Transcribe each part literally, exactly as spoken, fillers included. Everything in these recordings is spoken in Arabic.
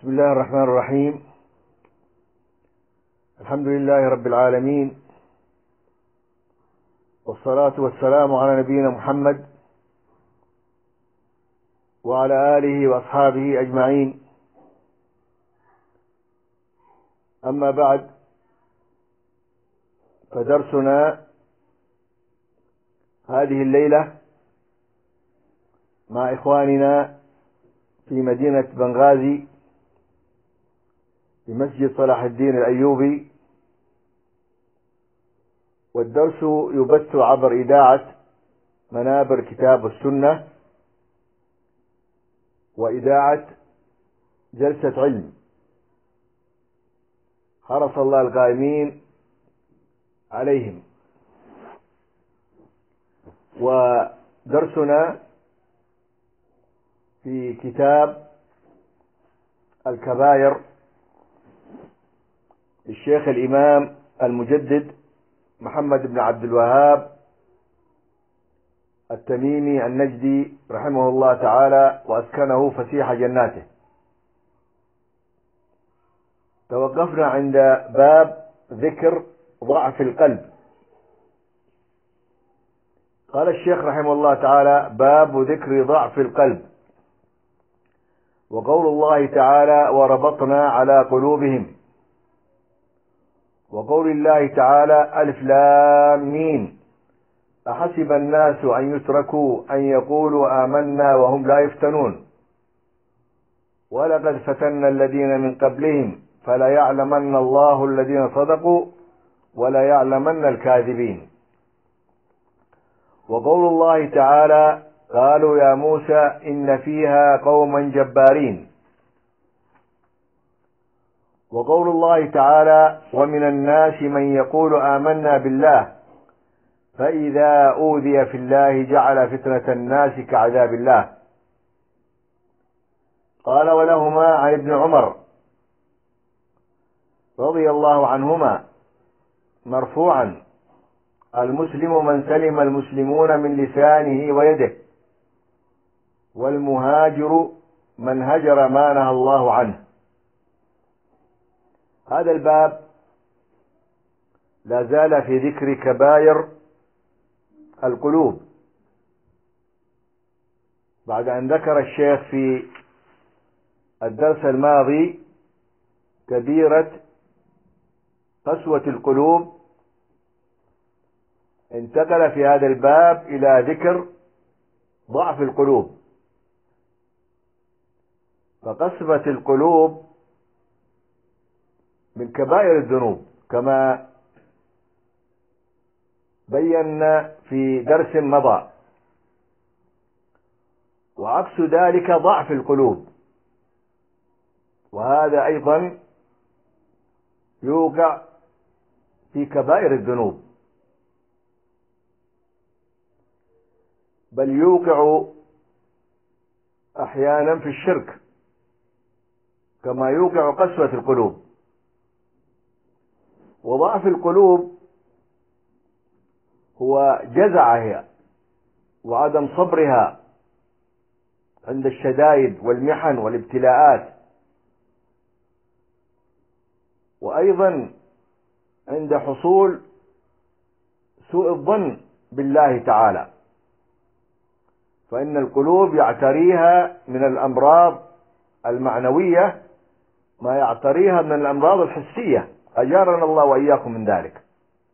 بسم الله الرحمن الرحيم. الحمد لله رب العالمين، والصلاة والسلام على نبينا محمد وعلى آله وأصحابه أجمعين. أما بعد، فدرسنا هذه الليلة مع إخواننا في مدينة بنغازي في مسجد صلاح الدين الأيوبي، والدرس يبث عبر إذاعة منابر كتاب السنة وإذاعة جلسة علم. حرص الله القائمين عليهم. ودرسنا في كتاب الكبائر للشيخ الإمام المجدد محمد بن عبد الوهاب التميمي النجدي رحمه الله تعالى وأسكنه فسيح جناته. توقفنا عند باب ذكر ضعف القلب. قال الشيخ رحمه الله تعالى: باب ذكر ضعف القلب. وقول الله تعالى: وربطنا على قلوبهم. وقول الله تعالى: ألف لام ميم أحسب الناس أن يتركوا أن يقولوا آمنا وهم لا يفتنون ولقد فتنا الذين من قبلهم فليعلمن الله الذين صدقوا وليعلمن الكاذبين. وقول الله تعالى: قالوا يا موسى إن فيها قوما جبارين. وقول الله تعالى: ومن الناس من يقول آمنا بالله فإذا أوذي في الله جعل فتنة الناس كعذاب الله. قال: ولهما عن ابن عمر رضي الله عنهما مرفوعا: المسلم من سلم المسلمون من لسانه ويده، والمهاجر من هجر ما نهى الله عنه. هذا الباب لا زال في ذكر كبائر القلوب، بعد أن ذكر الشيخ في الدرس الماضي كبيرة قسوة القلوب. انتقل في هذا الباب إلى ذكر ضعف القلوب. فقسوة القلوب من كبائر الذنوب كما بينا في درس مضى، وعكس ذلك ضعف القلوب، وهذا أيضا يوقع في كبائر الذنوب، بل يوقع أحيانا في الشرك كما يوقع قسوة القلوب. وضعف القلوب هو جزعها وعدم صبرها عند الشدائد والمحن والابتلاءات، وأيضا عند حصول سوء الظن بالله تعالى، فإن القلوب يعتريها من الأمراض المعنوية ما يعتريها من الأمراض الحسية، أجارنا الله وإياكم من ذلك.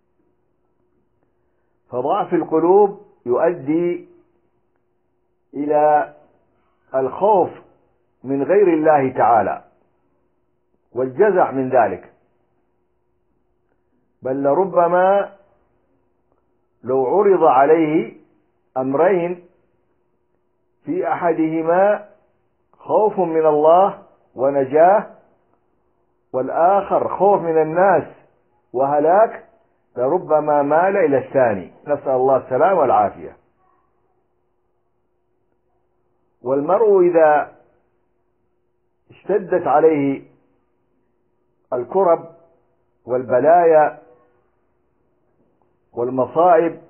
فضعف القلوب يؤدي إلى الخوف من غير الله تعالى والجزع من ذلك، بل لربما لو عرض عليه أمرين في أحدهما خوف من الله ونجاة، والآخر خوف من الناس وهلاك، لربما مال إلى الثاني، نسأل الله السلامة والعافية. والمرء إذا اشتدت عليه الكرب والبلايا والمصائب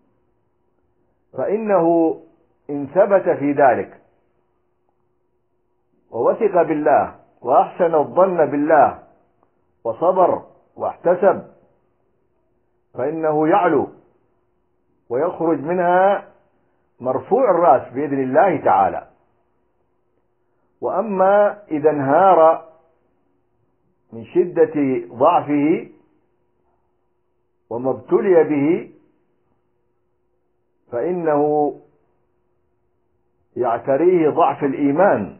فإنه إن ثبت في ذلك ووثق بالله وأحسن الظن بالله وصبر واحتسب فإنه يعلو ويخرج منها مرفوع الرأس بإذن الله تعالى. وأما إذا انهار من شدة ضعفه وما ابتلي به فإنه يعتريه ضعف الإيمان،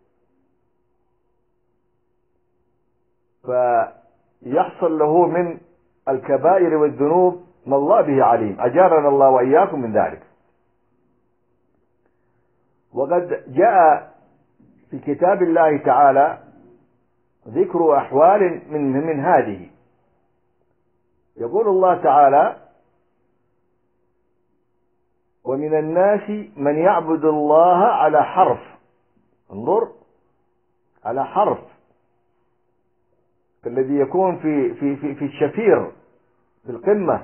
فيحصل له من الكبائر والذنوب ما الله به عليم، أجارنا الله وإياكم من ذلك. وقد جاء في كتاب الله تعالى ذكر أحوال من من هذه. يقول الله تعالى: ومن الناس من يعبد الله على حرف. انظر، على حرف، الذي يكون في في في في الشفير في القمة،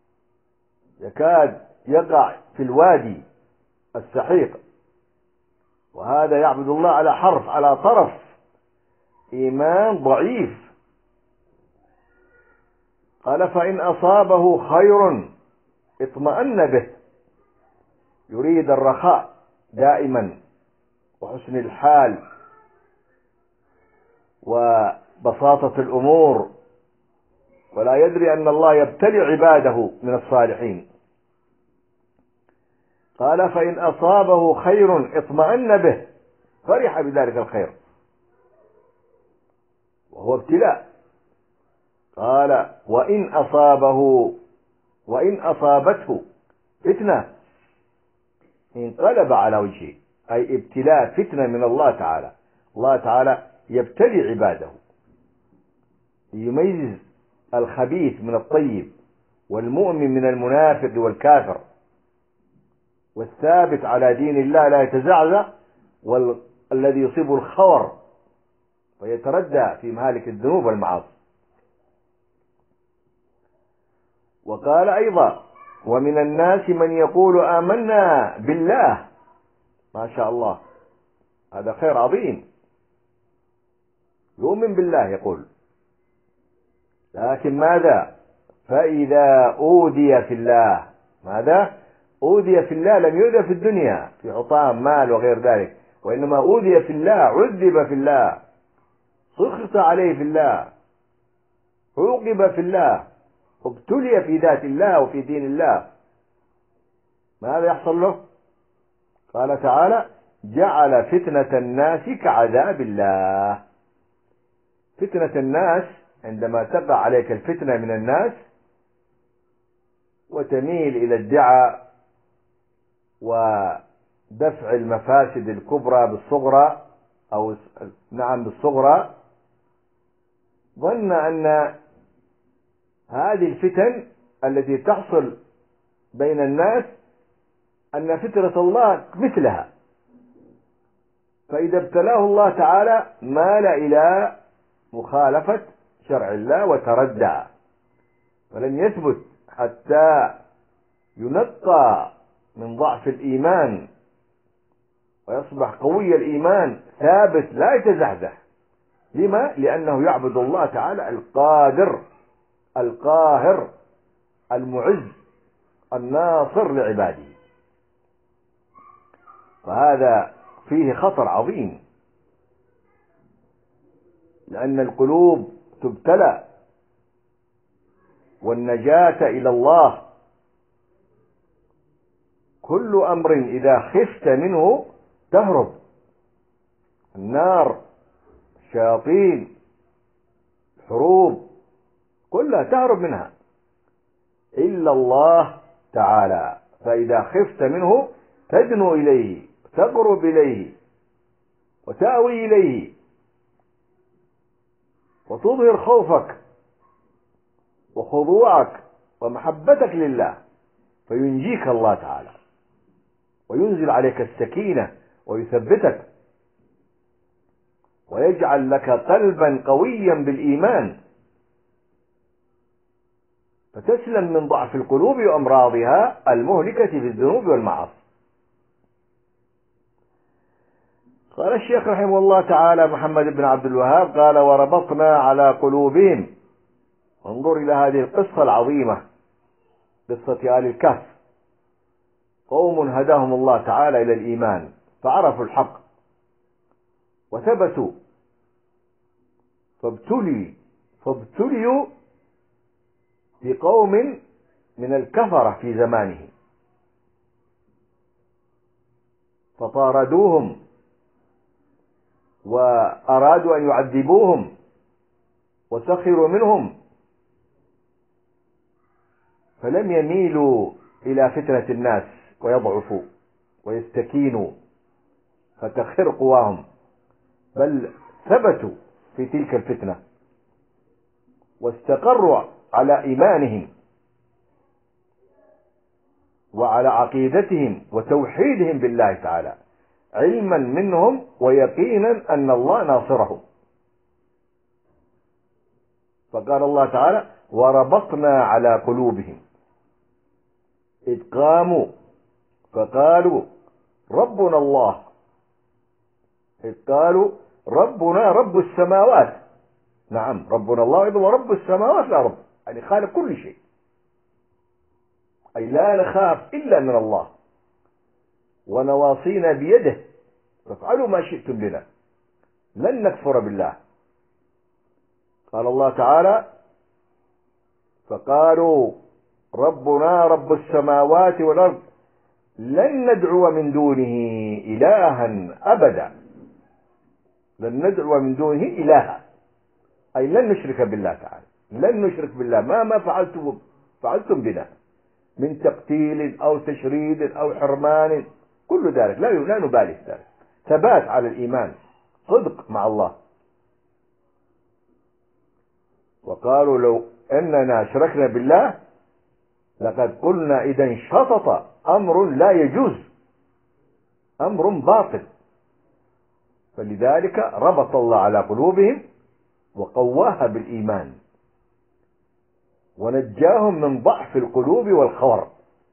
يكاد يقع في الوادي السحيق، وهذا يعبد الله على حرف، على طرف إيمان ضعيف. قال: فإن أصابه خير اطمأن به، يريد الرخاء دائما وحسن الحال وبساطة الأمور، ولا يدري أن الله يبتلي عباده من الصالحين. قال: فإن أصابه خير اطمأن به، فرح بذلك الخير وهو ابتلاء. قال: وإن أصابه وإن أصابته فتنة انقلب على وجهه، أي ابتلاء، فتنة من الله تعالى. الله تعالى يبتلي عباده، يميز الخبيث من الطيب، والمؤمن من المنافق والكافر، والثابت على دين الله لا يتزعزع، والذي يصيب الخور ويتردى في مهالك الذنوب والمعاصي. وقال أيضا: ومن الناس من يقول آمنا بالله. ما شاء الله، هذا خير عظيم، يؤمن بالله يقول، لكن ماذا؟ فإذا أوذي في الله. ماذا؟ أوذي في الله، لم يؤذى في الدنيا في حطام مال وغير ذلك، وإنما أوذي في الله، عذب في الله، سخط عليه في الله، عوقب في الله، ابتلي في ذات الله وفي دين الله. ماذا يحصل له؟ قال تعالى: جعل فتنة الناس كعذاب الله. فتنة الناس، عندما تقع عليك الفتنة من الناس وتميل إلى الدعاء ودفع المفاسد الكبرى بالصغرى، أو نعم بالصغرى، ظن أن هذه الفتن التي تحصل بين الناس أن فتنة الله مثلها، فإذا ابتلاه الله تعالى مال إلى مخالفة شرع الله وتردى، ولم يثبت حتى ينقى من ضعف الإيمان ويصبح قوي الإيمان ثابت لا يتزحزح. لما؟ لأنه يعبد الله تعالى القادر القاهر المعز الناصر لعباده. فهذا فيه خطر عظيم، لأن القلوب تبتلى، والنجاة إلى الله. كل أمر إذا خفت منه تهرب، النار، الشياطين، الحروب، كلها تهرب منها إلا الله تعالى. فإذا خفت منه تدنو إليه، تقرب إليه، وتأوي إليه، وتظهر خوفك وخضوعك ومحبتك لله، فينجيك الله تعالى وينزل عليك السكينة ويثبتك ويجعل لك قلبا قويا بالإيمان، فتسلم من ضعف القلوب وأمراضها المهلكة بالذنوب والمعاصي. قال الشيخ رحمه الله تعالى محمد بن عبد الوهاب قال: وربطنا على قلوبهم. انظر إلى هذه القصة العظيمة، قصة آل الكهف. قوم هداهم الله تعالى إلى الإيمان فعرفوا الحق وثبتوا، فابتلي فابتليوا بقوم من الكفرة في زمانه، فطاردوهم وأرادوا أن يعذبوهم وسخروا منهم، فلم يميلوا إلى فتنة الناس ويضعفوا ويستكينوا فتخر قواهم، بل ثبتوا في تلك الفتنة واستقروا على إيمانهم وعلى عقيدتهم وتوحيدهم بالله تعالى، علما منهم ويقينا أن الله ناصرهم. فقال الله تعالى: وربطنا على قلوبهم إذ قاموا فقالوا ربنا الله، إذ قالوا ربنا رب السماوات. نعم، ربنا الله هو رب السماوات والأرض، يعني خالق كل شيء، أي لا نخاف إلا من الله، ونواصينا بيده، فافعلوا ما شئتم بنا، لن نكفر بالله. قال الله تعالى: فقالوا ربنا رب السماوات والأرض لن ندعو من دونه إلها أبدا، لن ندعو من دونه إلها، أي لن نشرك بالله تعالى، لن نشرك بالله ما ما فعلتم فعلتم بنا من تقتيل أو تشريد أو حرمان، كل ذلك لا لا نبالي ذلك، ثبات على الإيمان، صدق مع الله. وقالوا لو أننا أشركنا بالله لقد قلنا إذا انشطط أمر لا يجوز، أمر باطل. فلذلك ربط الله على قلوبهم وقواها بالإيمان ونجاهم من ضعف القلوب والخور.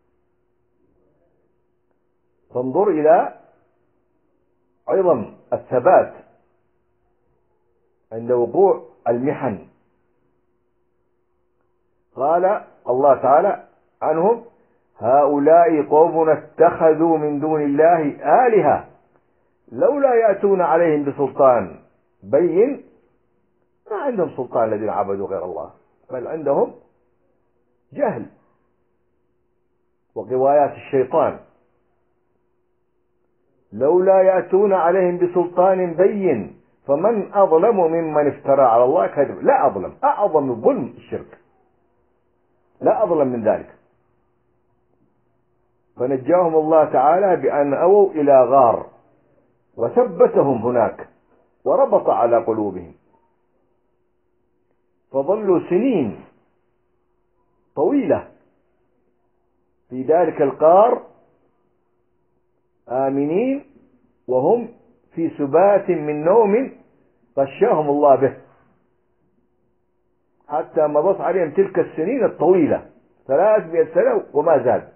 فانظر إلى عظم الثبات عند وقوع المحن. قال الله تعالى عنهم: هؤلاء قوم اتخذوا من دون الله آلهة لولا يأتون عليهم بسلطان بين. ما عندهم سلطان الذين عبدوا غير الله، بل عندهم جهل وغوايات الشيطان. لولا يأتون عليهم بسلطان بين فمن أظلم ممن افترى على الله كذب. لا أظلم، أعظم الظلم الشرك، لا أظلم من ذلك. فنجاهم الله تعالى بأن أووا إلى غار وثبتهم هناك وربط على قلوبهم، فظلوا سنين طويلة في ذلك الغار آمنين وهم في سبات من نوم غشاهم الله به، حتى مضت عليهم تلك السنين الطويلة ثلاثمائة سنة وما زاد،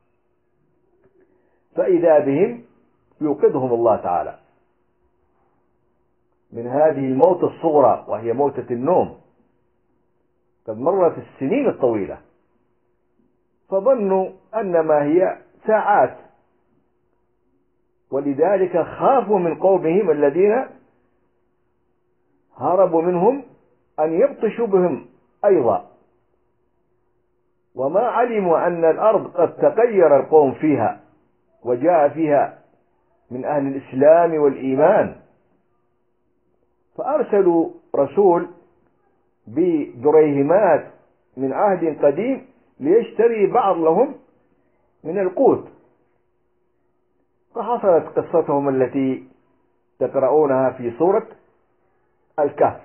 فإذا بهم يوقظهم الله تعالى من هذه الموت الصغرى وهي موتة النوم، قد مرت السنين الطويلة، فظنوا أنما هي ساعات، ولذلك خافوا من قومهم الذين هربوا منهم أن يبطشوا بهم أيضا، وما علموا أن الأرض قد تغير القوم فيها وجاء فيها من أهل الإسلام والإيمان، فأرسلوا رسول بدريهمات من عهد قديم ليشتري بعض لهم من القوت، فحصلت قصتهم التي تقرؤونها في سورة الكهف.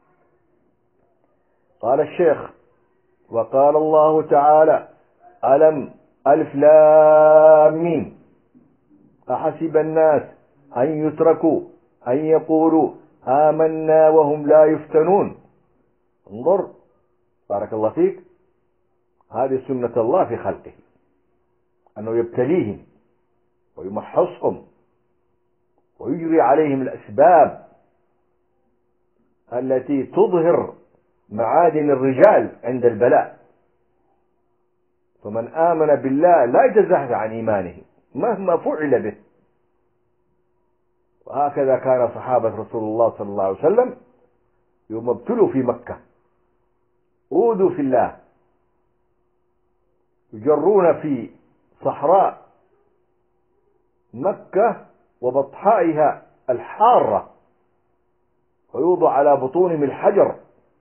قال الشيخ: وقال الله تعالى: ألم ألف لام ميم أحسب الناس أن يتركوا أن يقولوا آمنا وهم لا يفتنون. انظر، بارك الله فيك، هذه سنة الله في خلقه، أنه يبتليهم ويمحصهم ويجري عليهم الأسباب التي تظهر معادن الرجال عند البلاء. فمن آمن بالله لا يتزحزح عن إيمانه مهما فعل به. وهكذا كان صحابة رسول الله صلى الله عليه وسلم يوم ابتلوا في مكة أوذوا في الله، يجرون في صحراء مكة وبطحائها الحارة، ويوضع على بطونهم الحجر،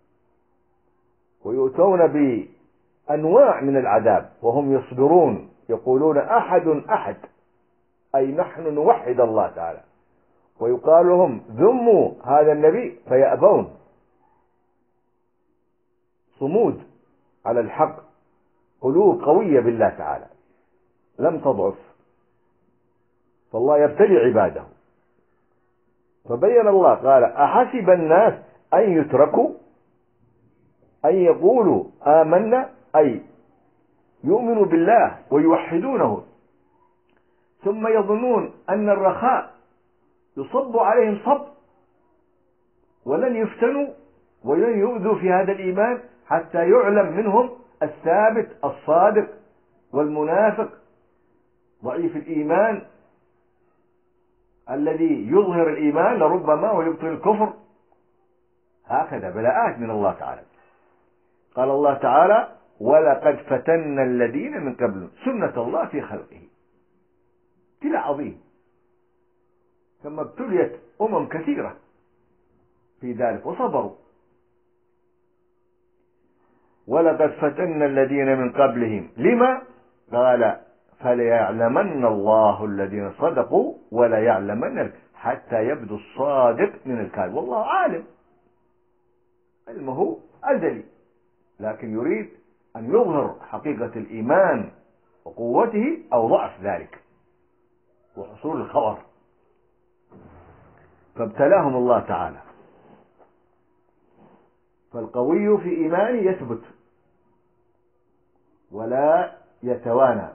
ويؤتون بأنواع من العذاب وهم يصبرون، يقولون أحد أحد، أي نحن نوحد الله تعالى، ويقال لهم ذموا هذا النبي فيأبون، صمود على الحق، قلوب قوية بالله تعالى لم تضعف. فالله يبتلي عباده. فبين الله قال أحسب الناس أن يتركوا أن يقولوا آمنا، أي يؤمنوا بالله ويوحدونه، ثم يظنون أن الرخاء يصب عليهم صب ولن يفتنوا ولن يؤذوا في هذا الإيمان حتى يعلم منهم الثابت الصادق والمنافق ضعيف الإيمان الذي يظهر الإيمان لربما ويبطل الكفر. هكذا بلاءات من الله تعالى. قال الله تعالى ولقد فتنا الذين من قبل سنة الله في خلقه. ابتلاء عظيم، ثم ابتليت أمم كثيرة في ذلك وصبروا. ولقد فتنا الذين من قبلهم لما قال فليعلمن الله الذين صدقوا ولا يعلمن حتى يبدو الصادق من الكاذب. والله عالم، علمه أزلي، لكن يريد أن يظهر حقيقة الإيمان وقوته أو ضعف ذلك وحصول الخبر. فابتلاهم الله تعالى. فالقوي في إيمانه يثبت ولا يتوانى.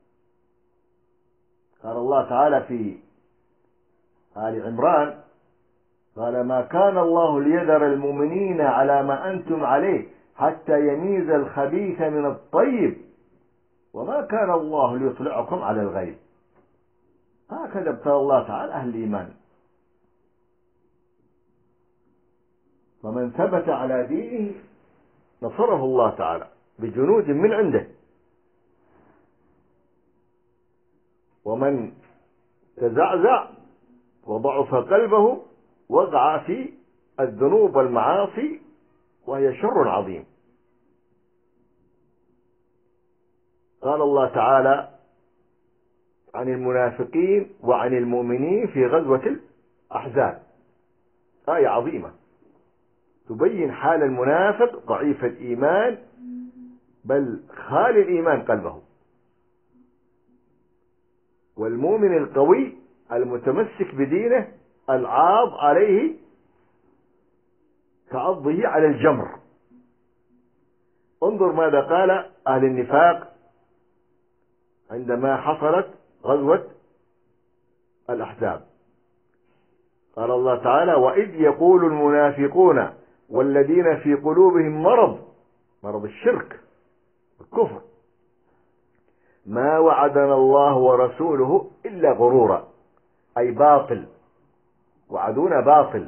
قال الله تعالى في آل عمران قال ما كان الله ليذر المؤمنين على ما أنتم عليه حتى يميز الخبيث من الطيب وما كان الله ليطلعكم على الغيب. هكذا ابتلى الله تعالى أهل الإيمان. فمن ثبت على دينه نصره الله تعالى بجنود من عنده، ومن تزعزع وضعف قلبه وقع في الذنوب والمعاصي وهي شر عظيم. قال الله تعالى عن المنافقين وعن المؤمنين في غزوة الأحزاب، آية عظيمة تبين حال المنافق ضعيف الإيمان بل خالي الإيمان قلبه، والمؤمن القوي المتمسك بدينه العاض عليه كعضه على الجمر. انظر ماذا قال أهل النفاق عندما حصلت غزوة الأحزاب. قال الله تعالى وإذ يقول المنافقون والذين في قلوبهم مرض، مرض الشرك الكفر، ما وعدنا الله ورسوله إلا غرورا، أي باطل، وعدونا باطل.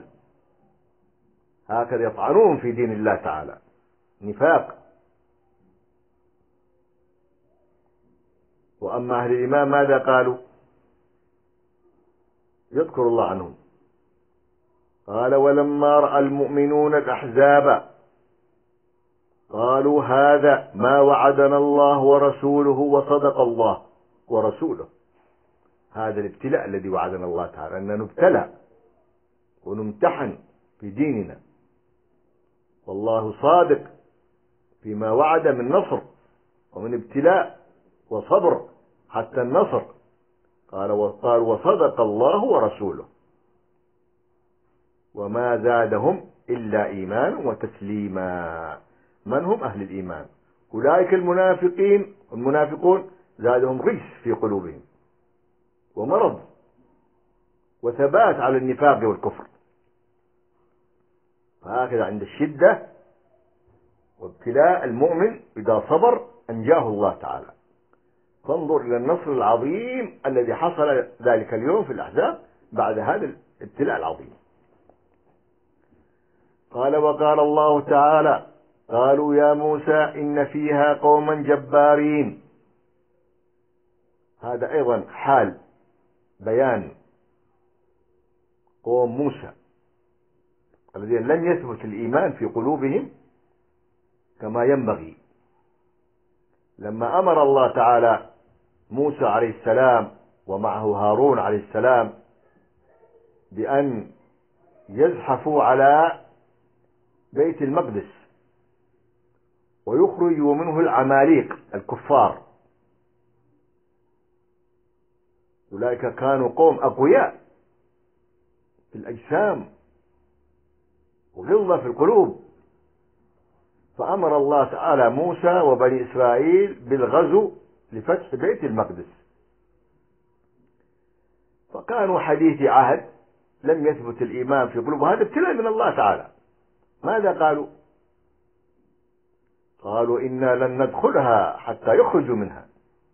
هكذا يطعنون في دين الله تعالى، نفاق. وأما أهل الإيمان ماذا قالوا؟ يذكر الله عنهم قال ولما رأى المؤمنون الأحزاب قالوا هذا ما وعدنا الله ورسوله وصدق الله ورسوله. هذا الابتلاء الذي وعدنا الله تعالى، أن نبتلى ونمتحن في ديننا، والله صادق فيما وعد من نصر ومن ابتلاء وصبر حتى النصر. قال وقال وصدق الله ورسوله وما زادهم إلا إيمانا وتسليما. من هم أهل الإيمان؟ أولئك المنافقين والمنافقون زادهم رجس في قلوبهم ومرض وثبات على النفاق والكفر. فهكذا عند الشدة وابتلاء المؤمن إذا صبر أنجاه الله تعالى. فانظر إلى النصر العظيم الذي حصل ذلك اليوم في الأحزاب بعد هذا الابتلاء العظيم. قال وقال الله تعالى قالوا يا موسى إن فيها قوما جبارين. هذا أيضا حال بيان قوم موسى الذين لم يثبت الإيمان في قلوبهم كما ينبغي. لما أمر الله تعالى موسى عليه السلام ومعه هارون عليه السلام بأن يزحفوا على بيت المقدس ويخرجوا منه العماليق الكفار، أولئك كانوا قوم أقوياء في الأجسام وغلظة في القلوب، فأمر الله تعالى موسى وبني إسرائيل بالغزو لفتح بيت المقدس. فكانوا حديث عهد لم يثبت الإيمان في قلوبهم، هذا ابتلاء من الله تعالى. ماذا قالوا؟ قالوا إنا لن ندخلها حتى يخرجوا منها.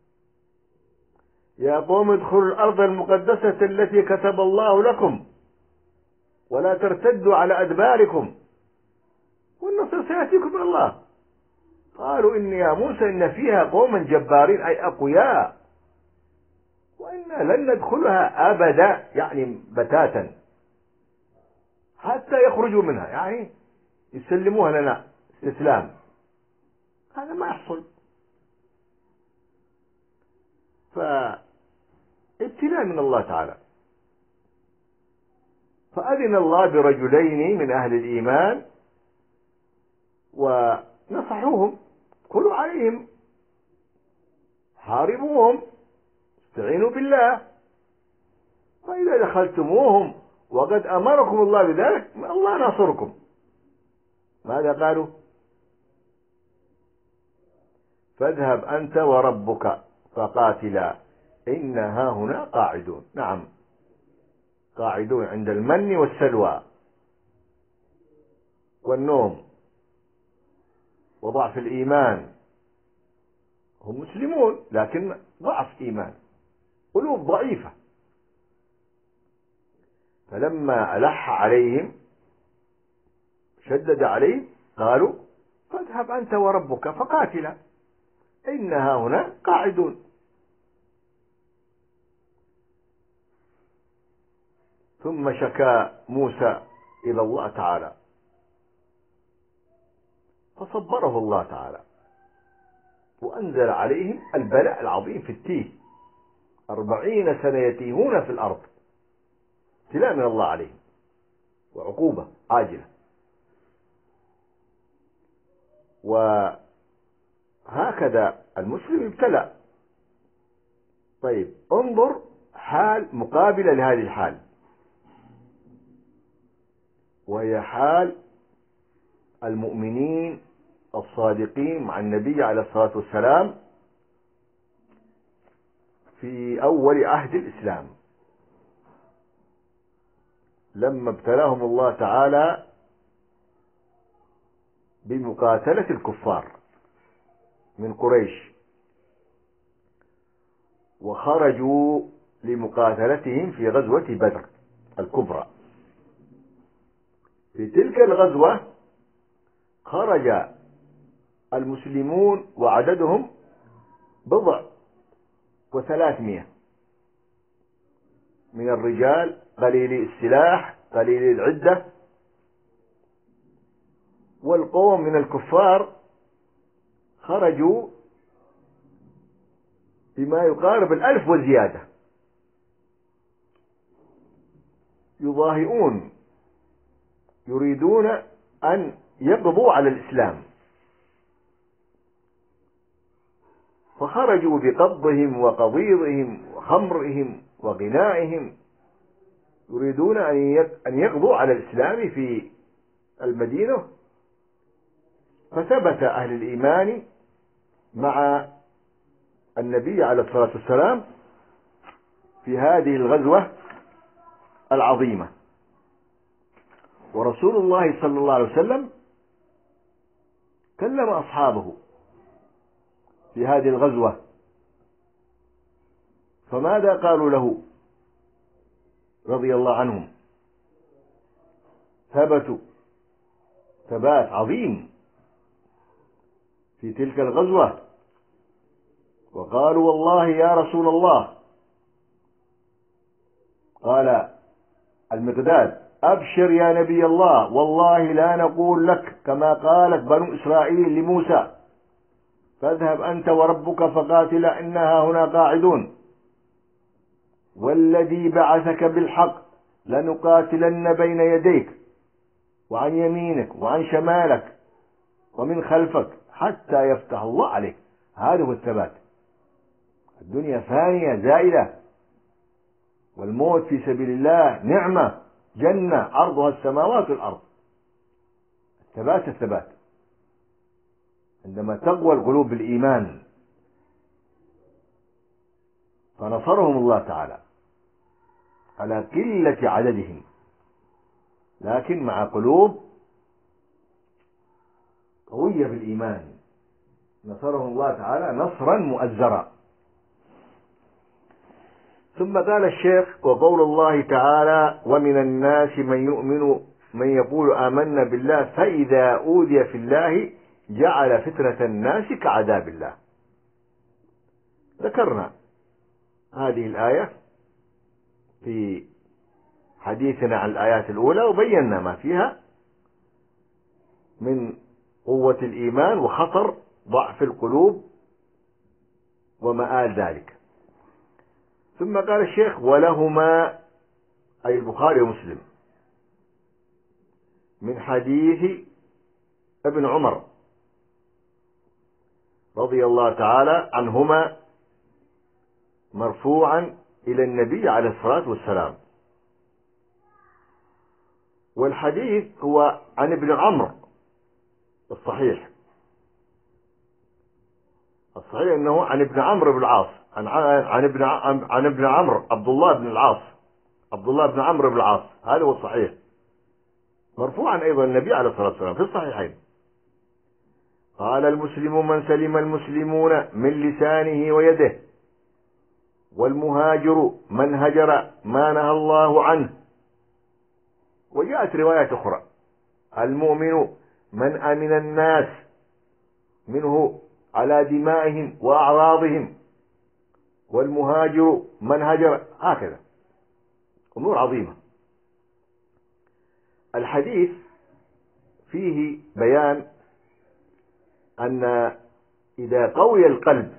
يا قوم ادخلوا الأرض المقدسة التي كتب الله لكم ولا ترتدوا على أدباركم والنصر سيأتيكم من الله. قالوا إن يا موسى إن فيها قوما جبارين أي أقوياء وإنا لن ندخلها أبدا، يعني بتاتا، حتى يخرجوا منها، يعني يسلموها لنا استسلام. هذا ما يحصل. فابتلاء من الله تعالى. فأذن الله برجلين من أهل الإيمان ونصحوهم قلوا عليهم حاربوهم استعينوا بالله، فإذا دخلتموهم وقد أمركم الله بذلك الله ناصركم. ماذا قالوا؟ فاذهب أنت وربك فقاتلا إنا هاهنا قاعدون. نعم، قاعدون عند المن والسلوى والنوم وضعف الإيمان. هم مسلمون لكن ضعف إيمان، قلوب ضعيفة. فلما ألح عليهم شدد عليهم قالوا فاذهب أنت وربك فقاتلا إنها هنا قاعدون. ثم شكا موسى إلى الله تعالى فصبره الله تعالى وأنزل عليهم البلاء العظيم في التيه، أربعين سنة يتيهون في الأرض، ابتلاء من الله عليهم وعقوبة عاجلة. وهكذا المسلم ابتلى. طيب انظر حال مقابلة لهذه الحال، وهي حال المؤمنين الصادقين مع النبي عليه الصلاة والسلام في أول عهد الإسلام، لما ابتلاهم الله تعالى بمقاتلة الكفار من قريش وخرجوا لمقاتلتهم في غزوة بدر الكبرى. في تلك الغزوة خرج المسلمون وعددهم بضع وثلاثمائة من الرجال، قليل السلاح قليل العدة، والقوم من الكفار خرجوا بما يقارب الألف وزيادة، يضاهئون يريدون أن يقضوا على الإسلام، فخرجوا بقبضهم وقضيضهم وخمرهم وغنائهم يريدون أن يقضوا على الإسلام في المدينة. فثبت أهل الإيمان مع النبي عليه الصلاة والسلام في هذه الغزوة العظيمة. ورسول الله صلى الله عليه وسلم كلم أصحابه في هذه الغزوة، فماذا قالوا له رضي الله عنهم؟ ثبتوا ثبات عظيم في تلك الغزوة، وقالوا والله يا رسول الله، قال المقداد أبشر يا نبي الله، والله لا نقول لك كما قالت بنو إسرائيل لموسى فاذهب أنت وربك فقاتلا إنها هنا قاعدون، والذي بعثك بالحق لنقاتلن بين يديك وعن يمينك وعن شمالك ومن خلفك حتى يفتح الله عليك. هذا هو الثبات. الدنيا فانية زائلة، والموت في سبيل الله نعمة جنة عرضها السماوات والأرض. الثبات الثبات عندما تقوى القلوب بالإيمان، فنصرهم الله تعالى على قلة عددهم، لكن مع قلوب قوية بالإيمان نصرهم الله تعالى نصرا مؤزرا. ثم قال الشيخ: وقول الله تعالى: ومن الناس من يؤمن من يقول آمنا بالله فإذا أوذي في الله جعل فتنة الناس كعذاب الله. ذكرنا هذه الآية في حديثنا عن الآيات الأولى، وبينا ما فيها من قوة الإيمان وخطر ضعف القلوب ومآل ذلك. ثم قال الشيخ: ولهما أي البخاري ومسلم من حديث ابن عمر رضي الله تعالى عنهما مرفوعا إلى النبي عليه الصلاة والسلام. والحديث هو عن ابن عمرو الصحيح الصحيح انه عن ابن عمرو بن العاص، عن عن ابن عن ابن عمرو عبد الله بن العاص عبد الله بن عمرو بن العاص، هذا هو الصحيح. مرفوعا ايضا النبي عليه الصلاه والسلام في الصحيحين. قال: المسلم من سلم المسلمون من لسانه ويده، والمهاجر من هجر ما نهى الله عنه. وجاءت روايات اخرى: المؤمن من امن الناس منه على دمائهم واعراضهم، والمهاجر من هجر. هكذا امور عظيمه. الحديث فيه بيان ان اذا قوي القلب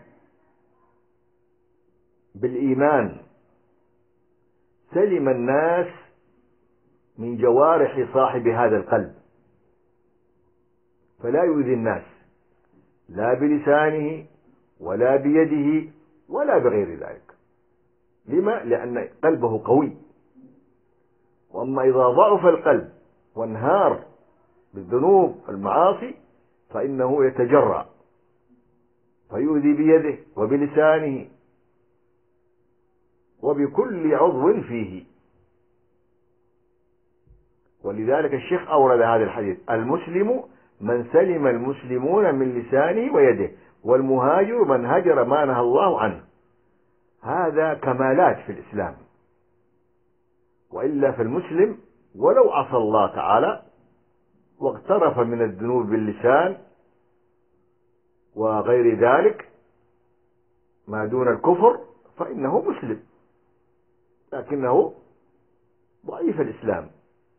بالايمان سلم الناس من جوارح صاحب هذا القلب، فلا يؤذي الناس لا بلسانه ولا بيده ولا بغير ذلك. لما؟ لأن قلبه قوي. وأما إذا ضعف القلب وانهار بالذنوب والمعاصي فإنه يتجرأ فيؤذي بيده وبلسانه وبكل عضو فيه. ولذلك الشيخ أورد هذا الحديث: المسلم من سلم المسلمون من لسانه ويده، والمهاجر من هجر ما نهى الله عنه. هذا كمالات في الإسلام. وإلا فالمسلم ولو عصى الله تعالى واقترف من الذنوب باللسان وغير ذلك ما دون الكفر فإنه مسلم، لكنه ضعيف الإسلام.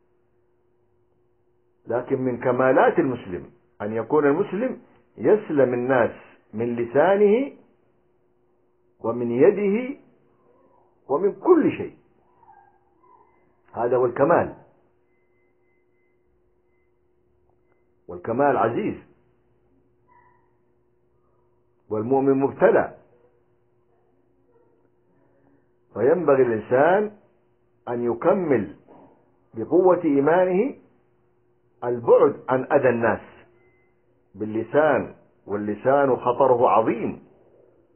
لكن من كمالات المسلم أن يكون المسلم يسلم الناس من لسانه ومن يده ومن كل شيء. هذا هو الكمال، والكمال عزيز، والمؤمن مبتلى. فينبغي الإنسان أن يكمل بقوة إيمانه البعد عن أذى الناس باللسان، واللسان خطره عظيم.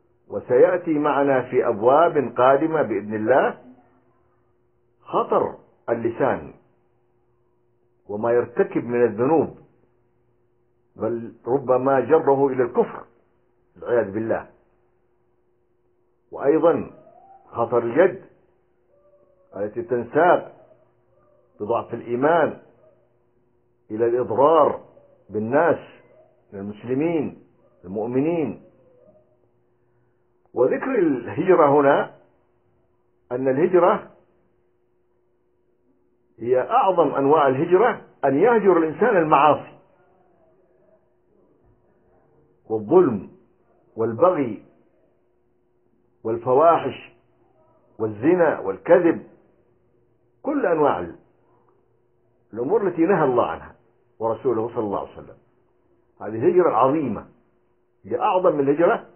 وسيأتي معنا في أبواب قادمة بإذن الله خطر اللسان وما يرتكب من الذنوب، بل ربما جره إلى الكفر والعياذ بالله. وأيضا خطر اليد التي تنساق بضعف الإيمان إلى الإضرار بالناس، المسلمين المؤمنين. وذكر الهجرة هنا أن الهجرة هي أعظم أنواع الهجرة، أن يهجر الإنسان المعاصي والظلم والبغي والفواحش والزنا والكذب، كل أنواع الأمور التي نهى الله عنها ورسوله صلى الله عليه وسلم. هذه الهجرة العظيمة هي أعظم من الهجرة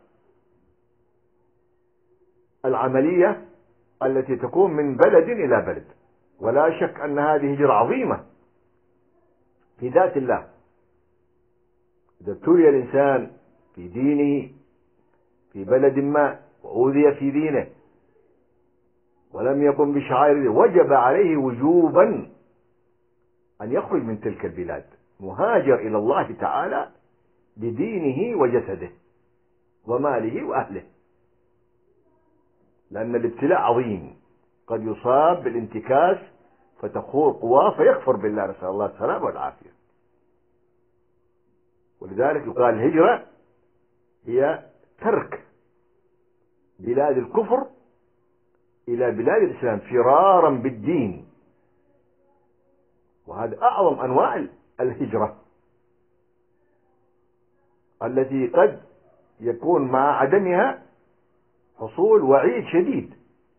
العملية التي تكون من بلد إلى بلد. ولا شك أن هذه هجرة عظيمة في ذات الله. إذا ابتلي الإنسان في دينه في بلد ما وأوذي في دينه ولم يقم بشعائر، وجب عليه وجوبا أن يخرج من تلك البلاد مهاجر إلى الله تعالى بدينه وجسده وماله وأهله، لأن الابتلاء عظيم، قد يصاب بالانتكاس فتخور قواه فيكفر بالله، نسأل الله السلامة والعافية. ولذلك يقال الهجرة هي ترك بلاد الكفر إلى بلاد الإسلام فرارا بالدين، وهذا أعظم أنواع الهجرة التي قد يكون مع عدمها حصول وعيد شديد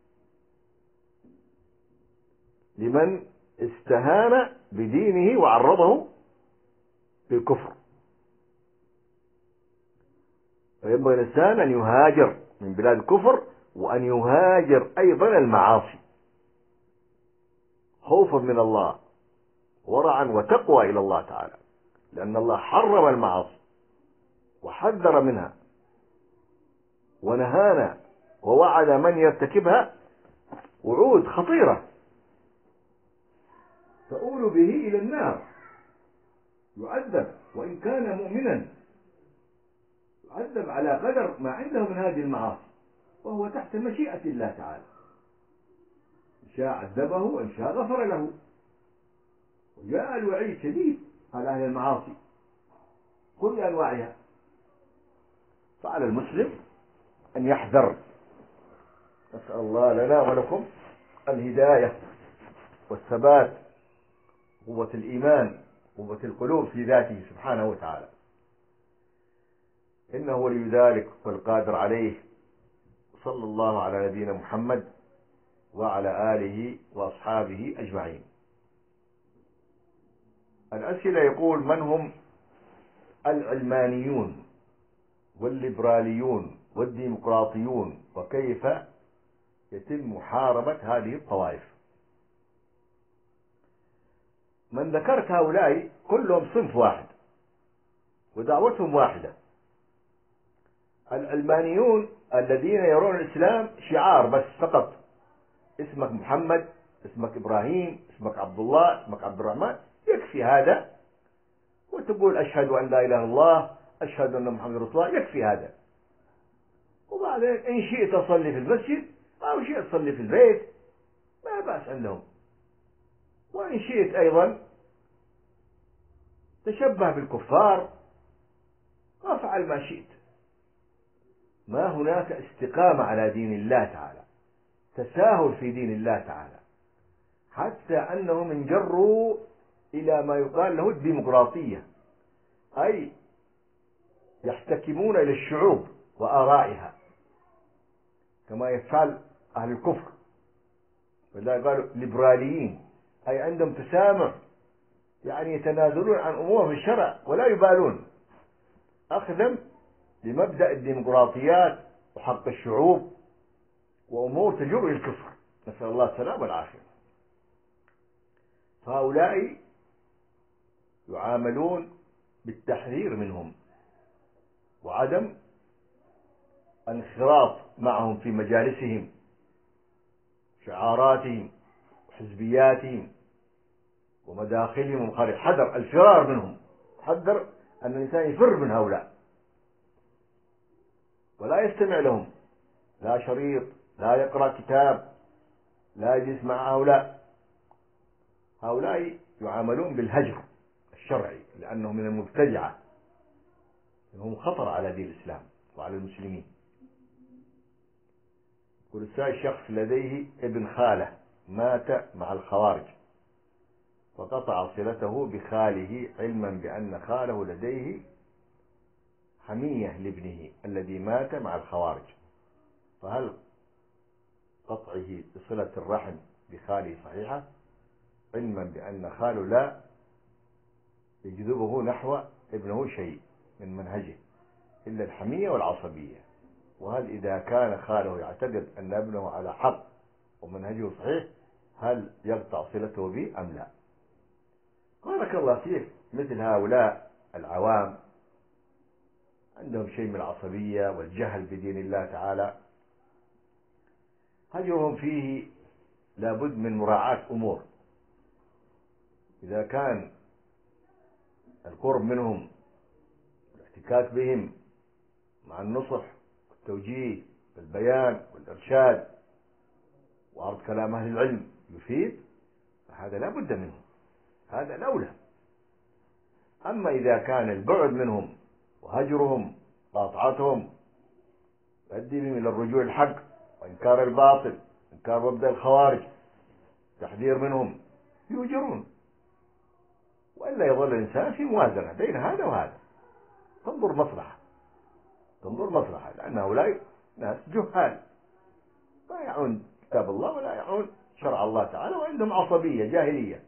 لمن استهان بدينه وعرضه للكفر. فينبغي الإنسان أن يهاجر من بلاد الكفر، وأن يهاجر أيضا المعاصي خوفا من الله ورعا وتقوى إلى الله تعالى، لأن الله حرم المعاصي وحذر منها ونهانا ووعد من يرتكبها وعود خطيرة تؤول به إلى النار، يعذب وإن كان مؤمنا، يعذب على قدر ما عنده من هذه المعاصي، وهو تحت مشيئة الله تعالى، إن شاء عذبه وإن شاء غفر له. وجاء الوعيد شديد على أهل المعاصي كل أنواعها. فعلى المسلم أن يحذر. نسأل الله لنا ولكم الهداية والثبات، قوة الإيمان، قوة القلوب في ذاته سبحانه وتعالى، إنه ولي ذلك والقادر عليه. صلى الله على نبينا محمد وعلى آله وأصحابه أجمعين. الأسئلة يقول: من هم العلمانيون والليبراليون والديمقراطيون، وكيف يتم محاربة هذه الطوائف؟ من ذكرت هؤلاء كلهم صنف واحد ودعوتهم واحدة. العلمانيون الذين يرون الإسلام شعار بس فقط، اسمك محمد، اسمك إبراهيم، اسمك عبد الله، اسمك عبد الرحمن، يكفي هذا، وتقول أشهد أن لا إله إلا الله، أشهد أن محمد رسول الله، يكفي هذا. وبعدين إن شئت تصلي في المسجد أو شئت تصلي في البيت ما بأس عندهم، وإن شئت أيضا تشبه بالكفار وافعل ما شئت. ما هناك استقامة على دين الله تعالى، تساهل في دين الله تعالى، حتى أنهم انجروا إلى ما يقال له الديمقراطية، أي يحتكمون إلى الشعوب وآرائها كما يفعل أهل الكفر. فلا قالوا ليبراليين، أي عندهم تسامح، يعني يتنازلون عن أمور في الشرع ولا يبالون، أخذا لمبدأ الديمقراطيات وحق الشعوب وأمور تجر إلى الكفر، نسأل الله السلامة والعافية. فهؤلاء يعاملون بالتحذير منهم وعدم انخراط معهم في مجالسهم، شعاراتهم حزبياتهم ومداخلهم ومخارج. حذر الفرار منهم، حذر أن الإنسان يفر من هؤلاء ولا يستمع لهم، لا شريط، لا يقرأ كتاب، لا يجلس مع هؤلاء. هؤلاء يعاملون بالهجر الشرعي لأنهم من المبتدعة، هم خطر على دين الإسلام وعلى المسلمين. يقول السائل شخص لديه ابن خاله مات مع الخوارج فقطع صلته بخاله علما بأن خاله لديه حمية لابنه الذي مات مع الخوارج، فهل قطعه بصلة الرحم بخاله صحيحة، علما بأن خاله لا يجذبه نحو ابنه شيء من منهجه إلا الحمية والعصبية؟ وهل إذا كان خاله يعتقد أن ابنه على حق ومنهجه صحيح هل يقطع صلته به أم لا؟ بارك الله فيك. مثل هؤلاء العوام عندهم شيء من العصبية والجهل بدين الله تعالى، هجرهم فيه لابد من مراعاة أمور. إذا كان القرب منهم والاحتكاك بهم مع النصح والتوجيه والبيان والإرشاد وعرض كلام أهل العلم يفيد، فهذا لا بد منه، هذا الأولى. أما إذا كان البعد منهم وهجرهم قاطعتهم يؤدي بهم إلى الرجوع الحق وإنكار الباطل، إنكار مبدأ الخوارج، تحذير منهم، يوجرون. وإلا يظل الإنسان في موازنة بين هذا وهذا، تنظر مصلحة، تنظر مصلحة، لأن هؤلاء ناس جهال لا يعون كتاب الله ولا يعون شرع الله تعالى، وعندهم عصبية جاهلية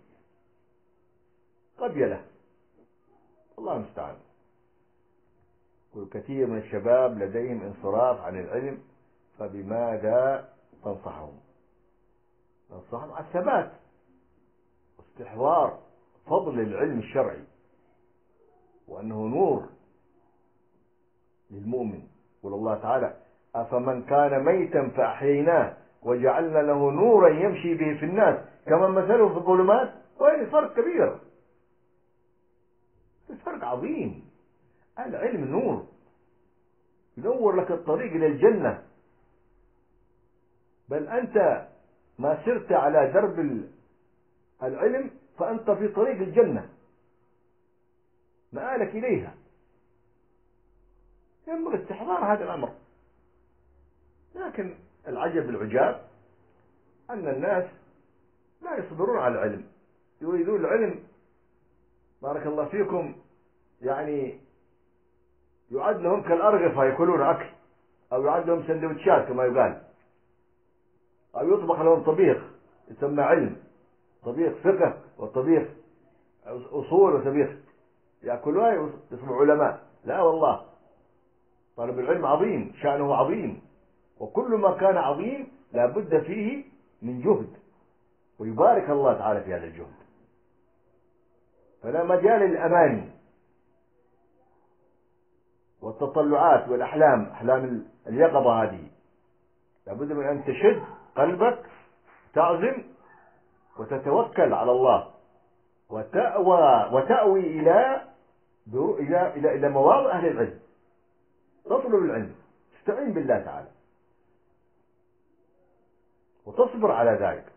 قبيلة، الله المستعان. والكثير من الشباب لديهم انصراف عن العلم، فبماذا تنصحهم؟ تنصحهم على الثبات واستحضار فضل العلم الشرعي وأنه نور للمؤمن. يقول الله تعالى أفمن كان ميتا فأحييناه وجعلنا له نورا يمشي به في الناس كمن مثله في الظلمات. وين فرق كبير، فرق عظيم. العلم نور ينور لك الطريق إلى الجنة، بل أنت ما سرت على درب العلم فأنت في طريق الجنة مآلك إليها. ينبغي استحضار هذا الأمر. لكن العجب العجاب أن الناس لا يصبرون على العلم، يريدون العلم بارك الله فيكم يعني يعد لهم كالأرغفة يأكلون أكل، أو يعد لهم سندوتشات كما يقال، أو يطبخ لهم طبيخ يسمى علم، طبيخ فقه وطبيخ أصول وطبيخ يأكلوها يصبحوا علماء. لا والله، طالب العلم عظيم، شأنه عظيم، وكل ما كان عظيم لا بد فيه من جهد، ويبارك الله تعالى في هذا الجهد. فلا مجال للأماني والتطلعات والأحلام، أحلام اليقظة هذه، لابد من أن تشد قلبك، تعزم وتتوكل على الله، وتأوى وتأوي إلى إلى إلى إلى مواضع أهل العلم، تطلب العلم، تستعين بالله تعالى وتصبر على ذلك.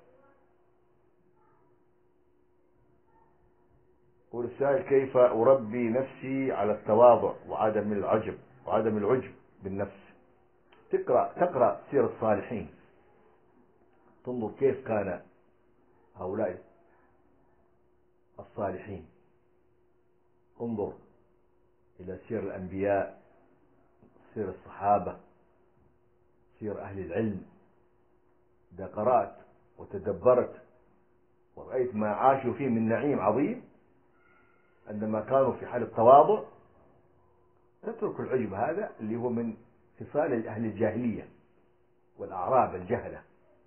يقول السائل كيف أربي نفسي على التواضع وعدم العجب وعدم العجب بالنفس؟ تقرأ تقرأ سير الصالحين، تنظر كيف كان هؤلاء الصالحين، انظر إلى سير الأنبياء، سير الصحابة، سير أهل العلم. إذا قرأت وتدبرت ورأيت ما عاشوا فيه من نعيم عظيم عندما كانوا في حال التواضع، تترك العجب هذا اللي هو من خصال أهل الجاهلية والأعراب الجهلة.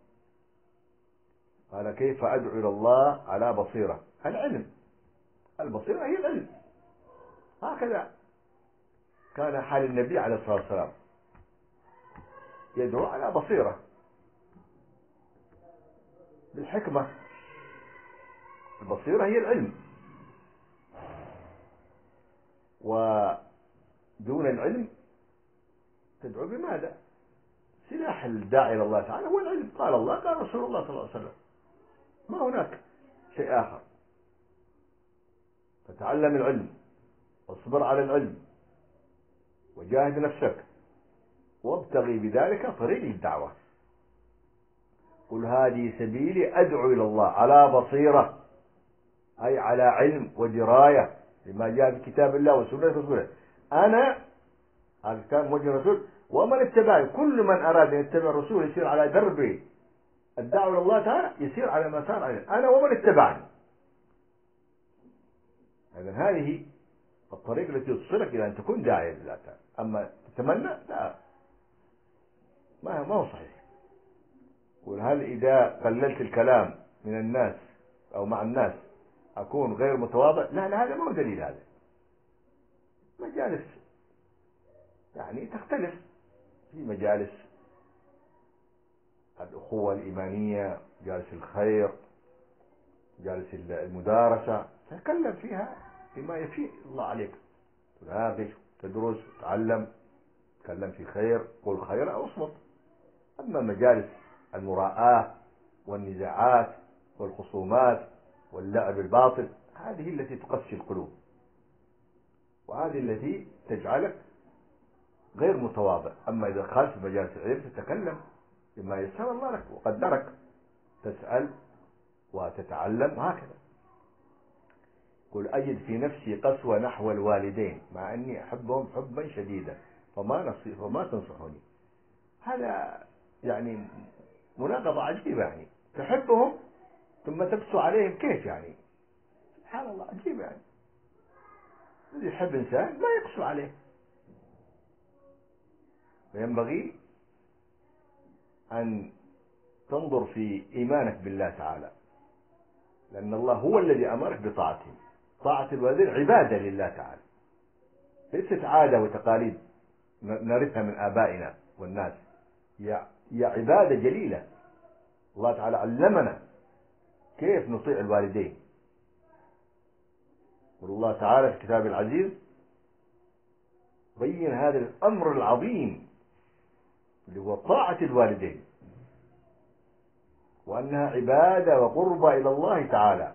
قال كيف أدعو إلى الله على بصيرة؟ العلم، البصيرة هي العلم. هكذا كان حال النبي عليه الصلاة والسلام، يدعو على بصيرة بالحكمة البصيرة هي العلم، ودون العلم تدعو بماذا؟ سلاح الداعي إلى الله تعالى هو العلم، قال الله قال رسول الله صلى الله عليه وسلم، ما هناك شيء آخر. فتعلم العلم، واصبر على العلم، وجاهد نفسك، وابتغي بذلك طريق الدعوة. قل هذه سبيلي أدعو إلى الله على بصيرة، أي على علم ودراية بما جاء في كتاب الله وسنة رسوله. أنا، هذا كان موجه الرسول، ومن اتبعني، كل من أراد أن يتبع الرسول يسير على درب الدعوة إلى الله تعالى، يسير على ما سار عليه أنا ومن اتبعني. إذن هذه الطريق التي توصلك إلى أن تكون داعية لله تعالى. أما تتمنى، لا، ما ما هو صحيح. وهل إذا قللت الكلام من الناس أو مع الناس أكون غير متواضع؟ لا لا، هذا ما هو دليل. هذا مجالس يعني تختلف، في مجالس الأخوة الإيمانية، مجالس الخير، مجالس المدارسة، تتكلم فيها بما يفيء الله عليك، تناقش، تدرس، تتعلم، تتكلم في خير، قل خير أو اصمت. أما مجالس المراءة والنزاعات والخصومات واللعب الباطل، هذه التي تقسي القلوب، وهذه التي تجعلك غير متواضع. أما إذا دخلت مجالس العلم تتكلم بما يسر الله لك وقدرك، تسأل وتتعلم، وهكذا. قل أجد في نفسي قسوة نحو الوالدين مع أني أحبهم حبا شديدا فما نصي فما تنصحوني. هذا يعني مناقضة عجيبة، يعني تحبهم ثم تقسو عليهم، كيف يعني؟ سبحان الله، عجيب. يعني الذي يحب إنسان ما يقسو عليه. فينبغي أن تنظر في إيمانك بالله تعالى، لأن الله هو الذي أمرك بطاعته. طاعة الوالدين عبادة لله تعالى، ليست عادة وتقاليد نرثها من آبائنا والناس، هي عبادة جليلة. الله تعالى علمنا كيف نطيع الوالدين. والله تعالى في كتاب العزيز بين هذا الأمر العظيم اللي هو طاعة الوالدين، وأنها عبادة وقربة إلى الله تعالى.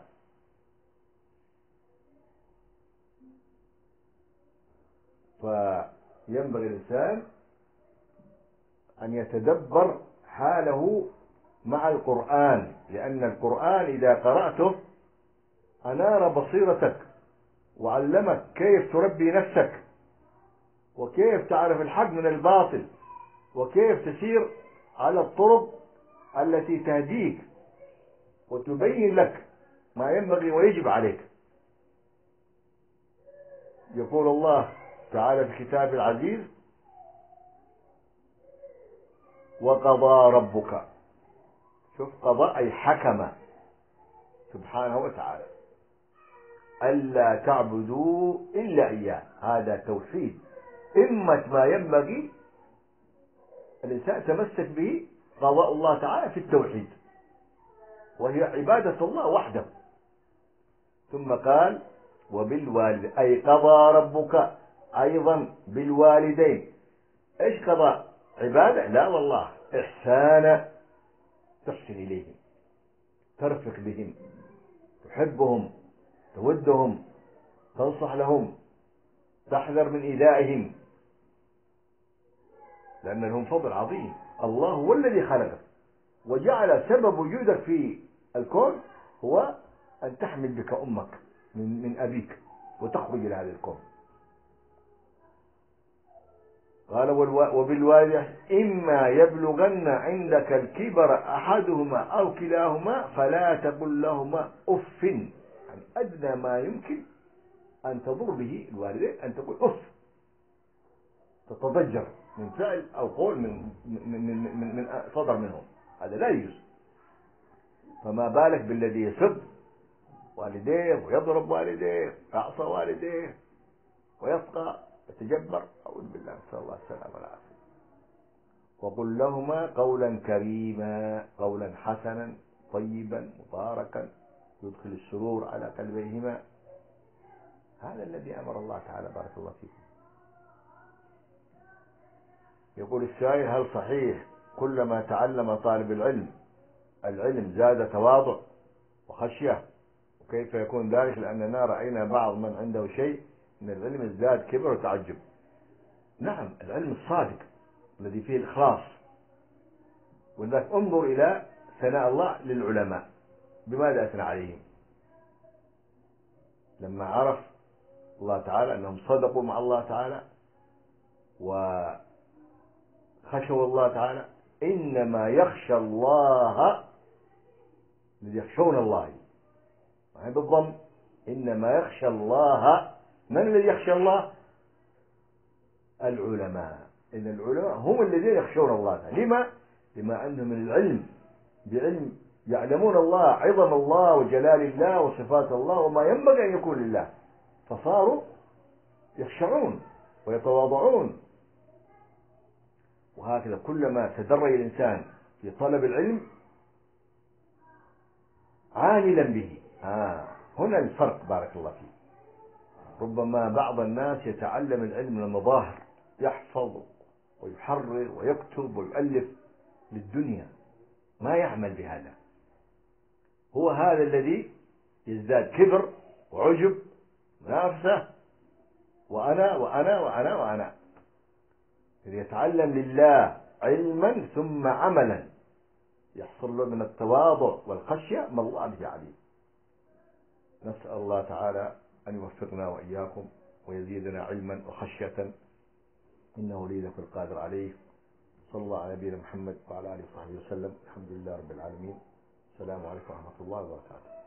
فينبغي الإنسان أن يتدبر حاله مع القرآن، لأن القرآن إذا قرأته أنار بصيرتك، وعلمك كيف تربي نفسك، وكيف تعرف الحق من الباطل، وكيف تسير على الطرق التي تهديك وتبين لك ما ينبغي ويجب عليك. يقول الله تعالى في كتاب العزيز: وقضى ربك. شوف، قضاء أي حكم سبحانه وتعالى ألا تعبدوا إلا إياه. هذا توحيد، إمة ما ينبغي الإنسان تمسك به قضاء الله تعالى في التوحيد، وهي عبادة الله وحده. ثم قال: وبالوالد، أي قضى ربك أيضا بالوالدين. إيش قضى؟ عبادة؟ لا والله، إحسانا، تحسن إليهم، ترفق بهم، تحبهم، تودهم، تنصح لهم، تحذر من إيذائهم، لأن لهم فضل عظيم. الله هو الذي خلقك وجعل سبب وجودك في الكون هو أن تحمل بك أمك من, من أبيك وتخرج إلى هذا الكون. قال: وبالوالدين إما يبلغن عندك الكبر أحدهما أو كلاهما فلا تقل لهما أف. يعني أدنى ما يمكن أن تضر به الوالدين أن تقول أف، تتضجر من فعل أو قول من من من من, من صدر منهم، هذا لا يجوز. فما بالك بالذي يسب والديه ويضرب والديه ويعصى والديه ويفقى يتجبر، أعوذ بالله، نسأل الله السلامة والعافية. وقل لهما قولا كريما، قولا حسنا طيبا مباركا يدخل السرور على قلبيهما. هذا الذي أمر الله تعالى. بارك الله فيكم. يقول السائل: هل صحيح كلما تعلم طالب العلم العلم زاد تواضع وخشية؟ وكيف يكون ذلك؟ لأننا رأينا بعض من عنده شيء من العلم ازداد كبر وتعجب. نعم، العلم الصادق الذي فيه الإخلاص. ولذلك انظر إلى ثناء الله للعلماء، بماذا أثنى عليهم؟ لما عرف الله تعالى أنهم صدقوا مع الله تعالى وخشوا الله تعالى. إنما يخشى الله الذي يخشون الله، يعني بالضم. إنما يخشى الله. من الذي يخشى الله؟ العلماء. إن العلماء هم الذين يخشون الله تعالى. لما؟ لما عندهم من العلم، بعلم يعلمون الله، عظم الله وجلال الله وصفات الله وما ينبغي أن يكون لله، فصاروا يخشعون ويتواضعون. وهكذا كلما تدرج الإنسان في طلب العلم عاملا به. آه هنا الفرق. بارك الله فيك. ربما بعض الناس يتعلم العلم من المظاهر، يحفظ ويحرر ويكتب ويؤلف للدنيا، ما يعمل بهذا. هو هذا الذي يزداد كبر وعجب منافسة، وأنا وأنا وأنا وأنا. يتعلم لله علما ثم عملا يحصل له من التواضع والخشية ما الله به عليم. نسأل الله تعالى أن يوفقنا وإياكم ويزيدنا علما وخشية، إنه ولي ذلك القادر عليه. صلى الله على نبينا محمد وعلى آله وصحبه وسلم. الحمد لله رب العالمين. السلام عليكم ورحمة الله وبركاته.